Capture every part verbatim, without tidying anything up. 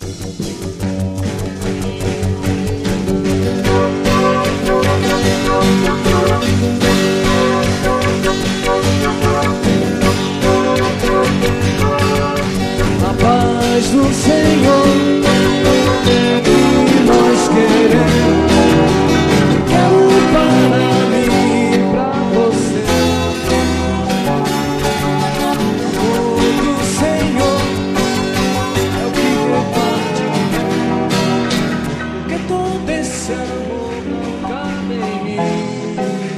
A paz do Senhor é o que nós queremos. Quero para mim e pra você. O amor do Senhor é o que reparte, porque todo esse amor não cabe em mim.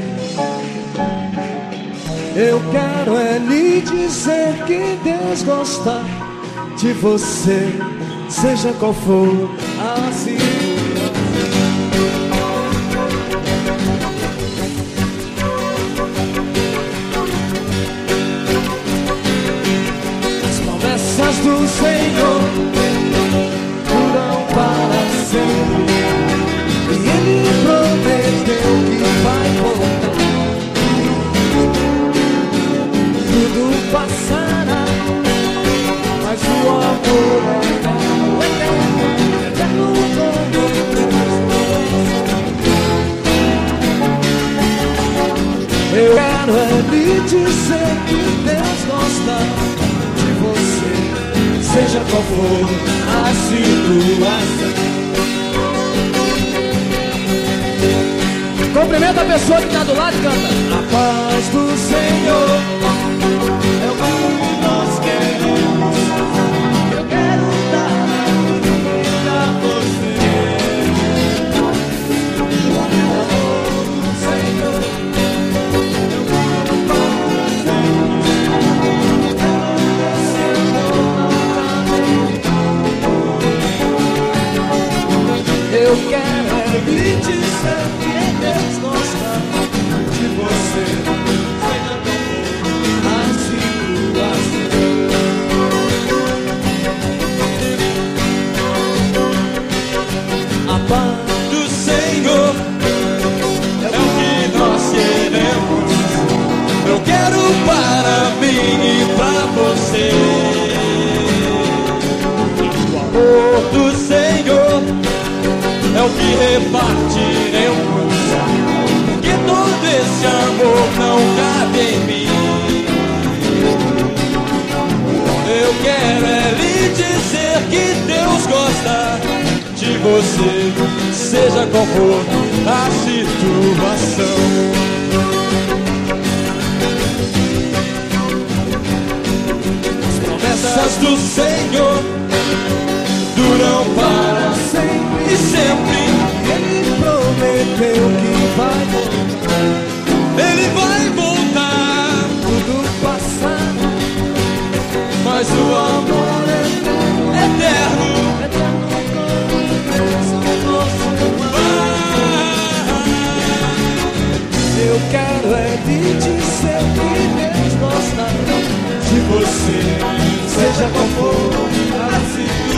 Eu quero é lhe dizer que Deus gosta de você, seja qual for a situação. As promessas do Senhor duram para sempre, e Ele prometeu que vai voltar. Tudo passará, mas o amor é eterno, eterno, eterno como Deus. Eu quero é lhe dizer que Deus gosta de você, seja qual for a situação. Cumprimenta a pessoa que está do lado e canta. A paz do Senhor é o que nós queremos. Eu quero dar pra você. O amor do Senhor é o que nós queremos. Esse amor não cabe. Eu quero é lhe dizer que Deus gosta de você, seja como a situação. A paz do Senhor é o que nós queremos. Eu quero para mim e pra você. O amor do Senhor é o que repartiremos, porque todo esse amor não cabe em mim. Eu quero é lhe dizer que Deus gosta de você, seja qual for a situação. As promessas do Senhor duram para sempre e sempre. Ele prometeu que vai voltar. Ele vai voltar. Tudo passar, mas o amor é eterno, eterno, eterno como ah, eu quero é lhe dizer que Deus gosta de você, seja qual for a situação.